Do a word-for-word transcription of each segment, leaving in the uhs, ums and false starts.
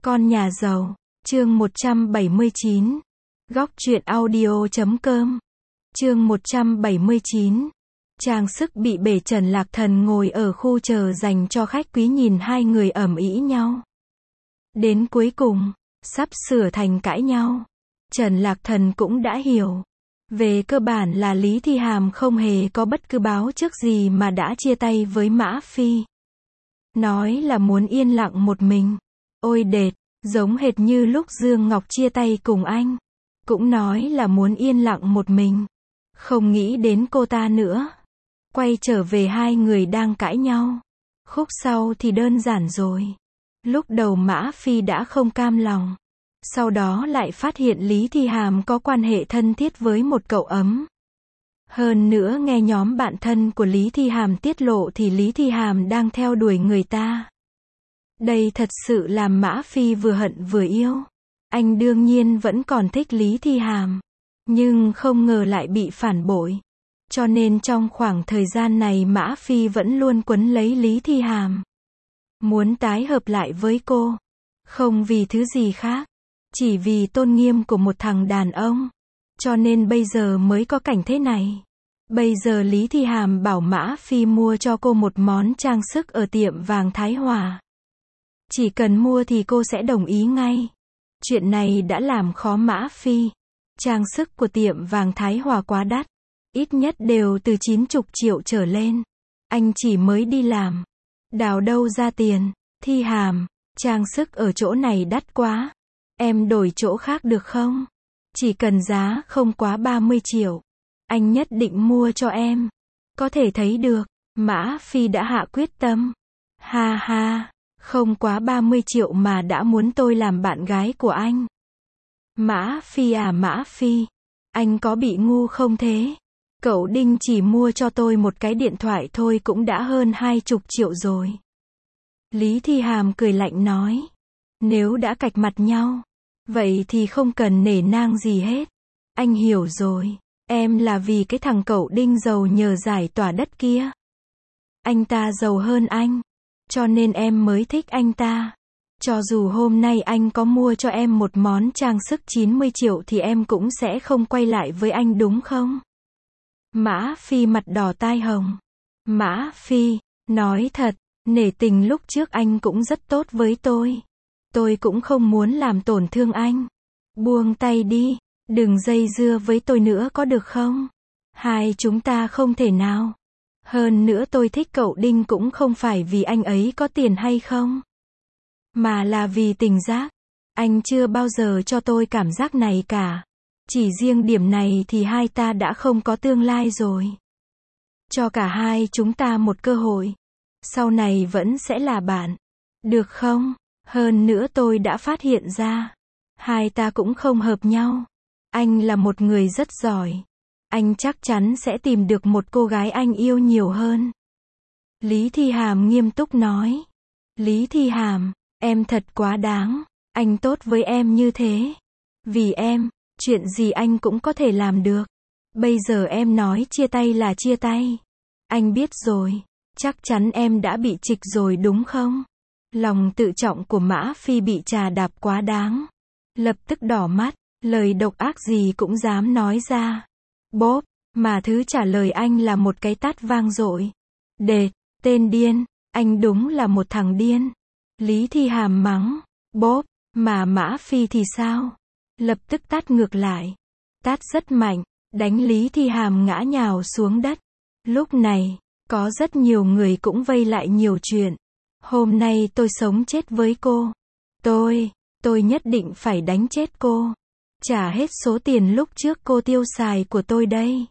Con nhà giàu, chương một trăm bảy mươi chín. Góc truyện audio chấm com. Chương một trăm bảy mươi chín. Trang sức bị bể. Trần Lạc Thần ngồi ở khu chờ dành cho khách quý nhìn hai người ầm ĩ nhau. Đến cuối cùng, sắp sửa thành cãi nhau. Trần Lạc Thần cũng đã hiểu. Về cơ bản là Lý Thi Hàm không hề có bất cứ báo trước gì mà đã chia tay với Mã Phi. Nói là muốn yên lặng một mình. Ôi đệt, giống hệt như lúc Dương Ngọc chia tay cùng anh. Cũng nói là muốn yên lặng một mình. Không nghĩ đến cô ta nữa. Quay trở về hai người đang cãi nhau. Khúc sau thì đơn giản rồi. Lúc đầu Mã Phi đã không cam lòng. Sau đó lại phát hiện Lý Thi Hàm có quan hệ thân thiết với một cậu ấm. Hơn nữa nghe nhóm bạn thân của Lý Thi Hàm tiết lộ thì Lý Thi Hàm đang theo đuổi người ta. Đây thật sự làm Mã Phi vừa hận vừa yêu. Anh đương nhiên vẫn còn thích Lý Thi Hàm. Nhưng không ngờ lại bị phản bội. Cho nên trong khoảng thời gian này Mã Phi vẫn luôn quấn lấy Lý Thi Hàm. Muốn tái hợp lại với cô. Không vì thứ gì khác. Chỉ vì tôn nghiêm của một thằng đàn ông. Cho nên bây giờ mới có cảnh thế này. Bây giờ Lý Thi Hàm bảo Mã Phi mua cho cô một món trang sức ở tiệm vàng Thái Hòa. Chỉ cần mua thì cô sẽ đồng ý ngay. Chuyện này đã làm khó Mã Phi. Trang sức của tiệm vàng Thái Hòa quá đắt. Ít nhất đều từ chín mươi triệu trở lên. Anh chỉ mới đi làm. Đào đâu ra tiền. Thi Hàm, trang sức ở chỗ này đắt quá. Em đổi chỗ khác được không? Chỉ cần giá không quá ba mươi triệu. Anh nhất định mua cho em. Có thể thấy được, Mã Phi đã hạ quyết tâm. Ha ha, không quá ba mươi triệu mà đã muốn tôi làm bạn gái của anh. Mã Phi à Mã Phi, anh có bị ngu không thế? Cậu Đinh chỉ mua cho tôi một cái điện thoại thôi cũng đã hơn hai mươi triệu rồi. Lý Thi Hàm cười lạnh nói. Nếu đã cạch mặt nhau, vậy thì không cần nể nang gì hết. Anh hiểu rồi, em là vì cái thằng cậu Đinh giàu nhờ giải tỏa đất kia. Anh ta giàu hơn anh, cho nên em mới thích anh ta. Cho dù hôm nay anh có mua cho em một món trang sức chín mươi triệu thì em cũng sẽ không quay lại với anh đúng không? Mã Phi mặt đỏ tai hồng. Mã Phi, nói thật, nể tình lúc trước anh cũng rất tốt với tôi. Tôi cũng không muốn làm tổn thương anh. Buông tay đi, đừng dây dưa với tôi nữa có được không? Hai chúng ta không thể nào. Hơn nữa tôi thích cậu Đinh cũng không phải vì anh ấy có tiền hay không. Mà là vì tình giác. Anh chưa bao giờ cho tôi cảm giác này cả. Chỉ riêng điểm này thì hai ta đã không có tương lai rồi. Cho cả hai chúng ta một cơ hội. Sau này vẫn sẽ là bạn. Được không? Hơn nữa tôi đã phát hiện ra. Hai ta cũng không hợp nhau. Anh là một người rất giỏi. Anh chắc chắn sẽ tìm được một cô gái anh yêu nhiều hơn. Lý Thi Hàm nghiêm túc nói. Lý Thi Hàm, em thật quá đáng. Anh tốt với em như thế. Vì em, chuyện gì anh cũng có thể làm được. Bây giờ em nói chia tay là chia tay. Anh biết rồi. Chắc chắn em đã bị trịch rồi đúng không? Lòng tự trọng của Mã Phi bị trà đạp quá đáng. Lập tức đỏ mắt, lời độc ác gì cũng dám nói ra. Bốp, mà thứ trả lời anh là một cái tát vang dội. Đệt, tên điên, anh đúng là một thằng điên. Lý Thi Hàm mắng. Bốp, mà Mã Phi thì sao? Lập tức tát ngược lại. Tát rất mạnh, đánh Lý Thi Hàm ngã nhào xuống đất. Lúc này, có rất nhiều người cũng vây lại nhiều chuyện. Hôm nay tôi sống chết với cô. Tôi, tôi nhất định phải đánh chết cô. Trả hết số tiền lúc trước cô tiêu xài của tôi đây.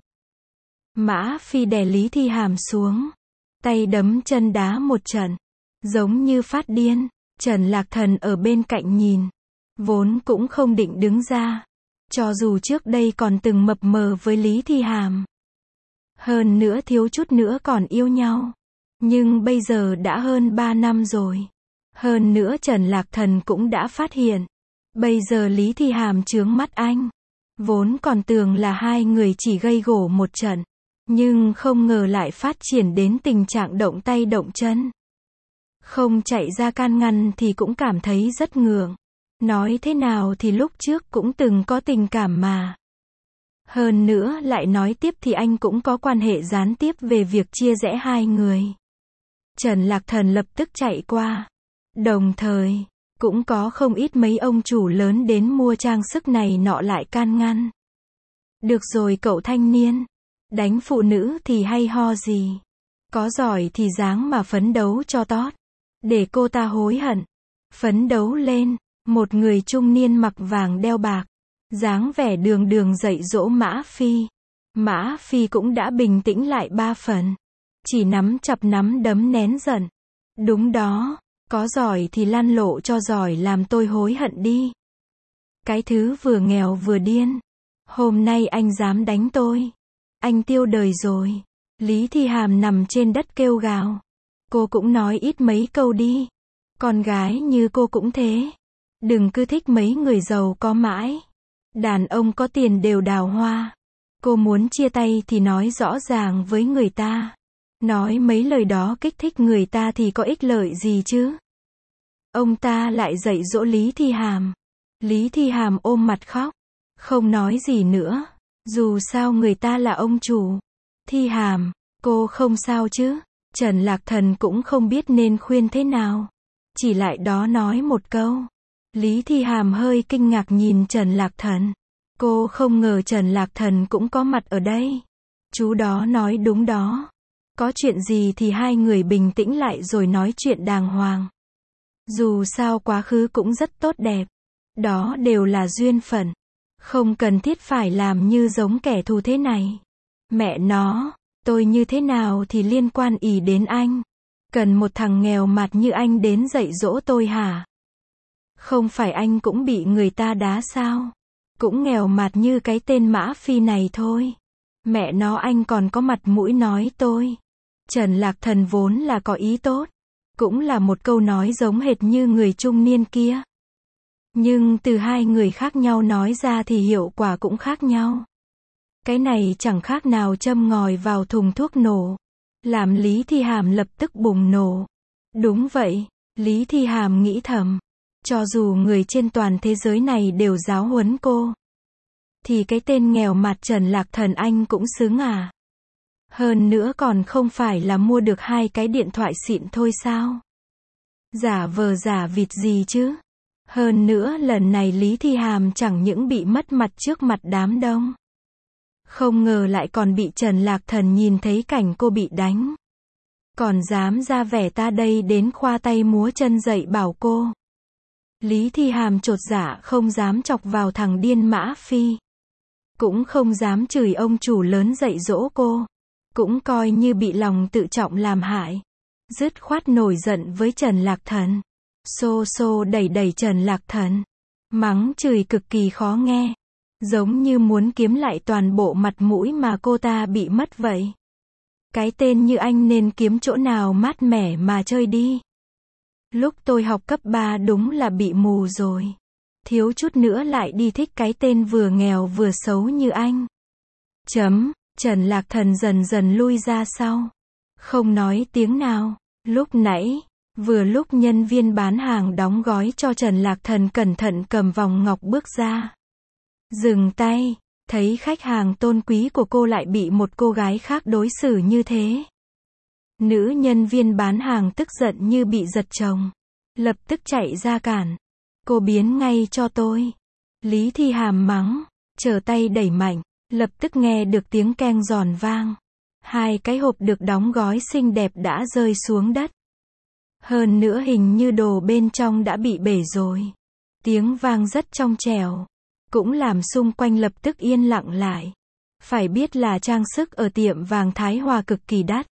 Mã Phi đè Lý Thi Hàm xuống. Tay đấm chân đá một trận. Giống như phát điên. Trần Lạc Thần ở bên cạnh nhìn. Vốn cũng không định đứng ra. Cho dù trước đây còn từng mập mờ với Lý Thi Hàm. Hơn nữa thiếu chút nữa còn yêu nhau. Nhưng bây giờ đã hơn ba năm rồi. Hơn nữa Trần Lạc Thần cũng đã phát hiện. Bây giờ Lý Thi Hàm chướng mắt anh. Vốn còn tưởng là hai người chỉ gây gổ một trận. Nhưng không ngờ lại phát triển đến tình trạng động tay động chân. Không chạy ra can ngăn thì cũng cảm thấy rất ngượng. Nói thế nào thì lúc trước cũng từng có tình cảm mà. Hơn nữa lại nói tiếp thì anh cũng có quan hệ gián tiếp về việc chia rẽ hai người. Trần Lạc Thần lập tức chạy qua. Đồng thời, cũng có không ít mấy ông chủ lớn đến mua trang sức này nọ lại can ngăn. Được rồi cậu thanh niên. Đánh phụ nữ thì hay ho gì. Có giỏi thì dáng mà phấn đấu cho tót. Để cô ta hối hận. Phấn đấu lên. Một người trung niên mặc vàng đeo bạc. Dáng vẻ đường đường dạy dỗ Mã Phi. Mã Phi cũng đã bình tĩnh lại ba phần. Chỉ nắm chặt nắm đấm nén giận. Đúng đó. Có giỏi thì lăn lộ cho giỏi làm tôi hối hận đi. Cái thứ vừa nghèo vừa điên. Hôm nay anh dám đánh tôi. Anh tiêu đời rồi. Lý Thi Hàm nằm trên đất kêu gào. Cô cũng nói ít mấy câu đi. Con gái như cô cũng thế. Đừng cứ thích mấy người giàu có mãi. Đàn ông có tiền đều đào hoa. Cô muốn chia tay thì nói rõ ràng với người ta. Nói mấy lời đó kích thích người ta thì có ích lợi gì chứ? Ông ta lại dạy dỗ Lý Thi Hàm. Lý Thi Hàm ôm mặt khóc. Không nói gì nữa. Dù sao người ta là ông chủ. Thi Hàm, cô không sao chứ? Trần Lạc Thần cũng không biết nên khuyên thế nào. Chỉ lại đó nói một câu. Lý Thi Hàm hơi kinh ngạc nhìn Trần Lạc Thần. Cô không ngờ Trần Lạc Thần cũng có mặt ở đây. Chú đó nói đúng đó. Có chuyện gì thì hai người bình tĩnh lại rồi nói chuyện đàng hoàng. Dù sao quá khứ cũng rất tốt đẹp. Đó đều là duyên phận. Không cần thiết phải làm như giống kẻ thù thế này. Mẹ nó, tôi như thế nào thì liên quan ỉ đến anh. Cần một thằng nghèo mặt như anh đến dạy dỗ tôi hả? Không phải anh cũng bị người ta đá sao? Cũng nghèo mặt như cái tên Mã Phi này thôi. Mẹ nó anh còn có mặt mũi nói tôi. Trần Lạc Thần vốn là có ý tốt. Cũng là một câu nói giống hệt như người trung niên kia. Nhưng từ hai người khác nhau nói ra thì hiệu quả cũng khác nhau. Cái này chẳng khác nào châm ngòi vào thùng thuốc nổ. Làm Lý Thi Hàm lập tức bùng nổ. Đúng vậy, Lý Thi Hàm nghĩ thầm. Cho dù người trên toàn thế giới này đều giáo huấn cô. Thì cái tên nghèo mặt Trần Lạc Thần anh cũng xứng à. Hơn nữa còn không phải là mua được hai cái điện thoại xịn thôi sao? Giả vờ giả vịt gì chứ? Hơn nữa lần này Lý Thi Hàm chẳng những bị mất mặt trước mặt đám đông. Không ngờ lại còn bị Trần Lạc Thần nhìn thấy cảnh cô bị đánh. Còn dám ra vẻ ta đây đến khoa tay múa chân dạy bảo cô. Lý Thi Hàm chột dạ không dám chọc vào thằng điên Mã Phi. Cũng không dám chửi ông chủ lớn dạy dỗ cô. Cũng coi như bị lòng tự trọng làm hại. Dứt khoát nổi giận với Trần Lạc Thần. Xô xô đẩy đẩy Trần Lạc Thần. Mắng chửi cực kỳ khó nghe. Giống như muốn kiếm lại toàn bộ mặt mũi mà cô ta bị mất vậy. Cái tên như anh nên kiếm chỗ nào mát mẻ mà chơi đi. Lúc tôi học cấp ba đúng là bị mù rồi. Thiếu chút nữa lại đi thích cái tên vừa nghèo vừa xấu như anh. Chấm, Trần Lạc Thần dần dần lui ra sau. Không nói tiếng nào. Lúc nãy, vừa lúc nhân viên bán hàng đóng gói cho Trần Lạc Thần cẩn thận cầm vòng ngọc bước ra. Dừng tay, thấy khách hàng tôn quý của cô lại bị một cô gái khác đối xử như thế. Nữ nhân viên bán hàng tức giận như bị giật chồng. Lập tức chạy ra cản. Cô biến ngay cho tôi. Lý Thi Hàm mắng, trở tay đẩy mạnh, lập tức nghe được tiếng keng giòn vang. Hai cái hộp được đóng gói xinh đẹp đã rơi xuống đất. Hơn nữa hình như đồ bên trong đã bị bể rồi. Tiếng vang rất trong trẻo. Cũng làm xung quanh lập tức yên lặng lại. Phải biết là trang sức ở tiệm vàng Thái Hòa cực kỳ đắt.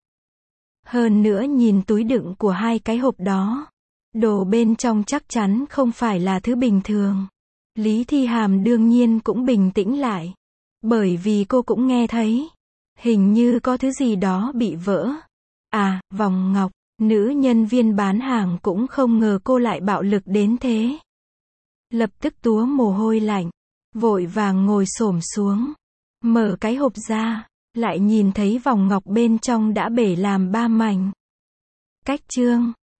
Hơn nữa nhìn túi đựng của hai cái hộp đó. Đồ bên trong chắc chắn không phải là thứ bình thường. Lý Thi Hàm đương nhiên cũng bình tĩnh lại. Bởi vì cô cũng nghe thấy. Hình như có thứ gì đó bị vỡ. À, vòng ngọc. Nữ nhân viên bán hàng cũng không ngờ cô lại bạo lực đến thế. Lập tức túa mồ hôi lạnh. Vội vàng ngồi xổm xuống. Mở cái hộp ra. Lại nhìn thấy vòng ngọc bên trong đã bể làm ba mảnh. Cách chương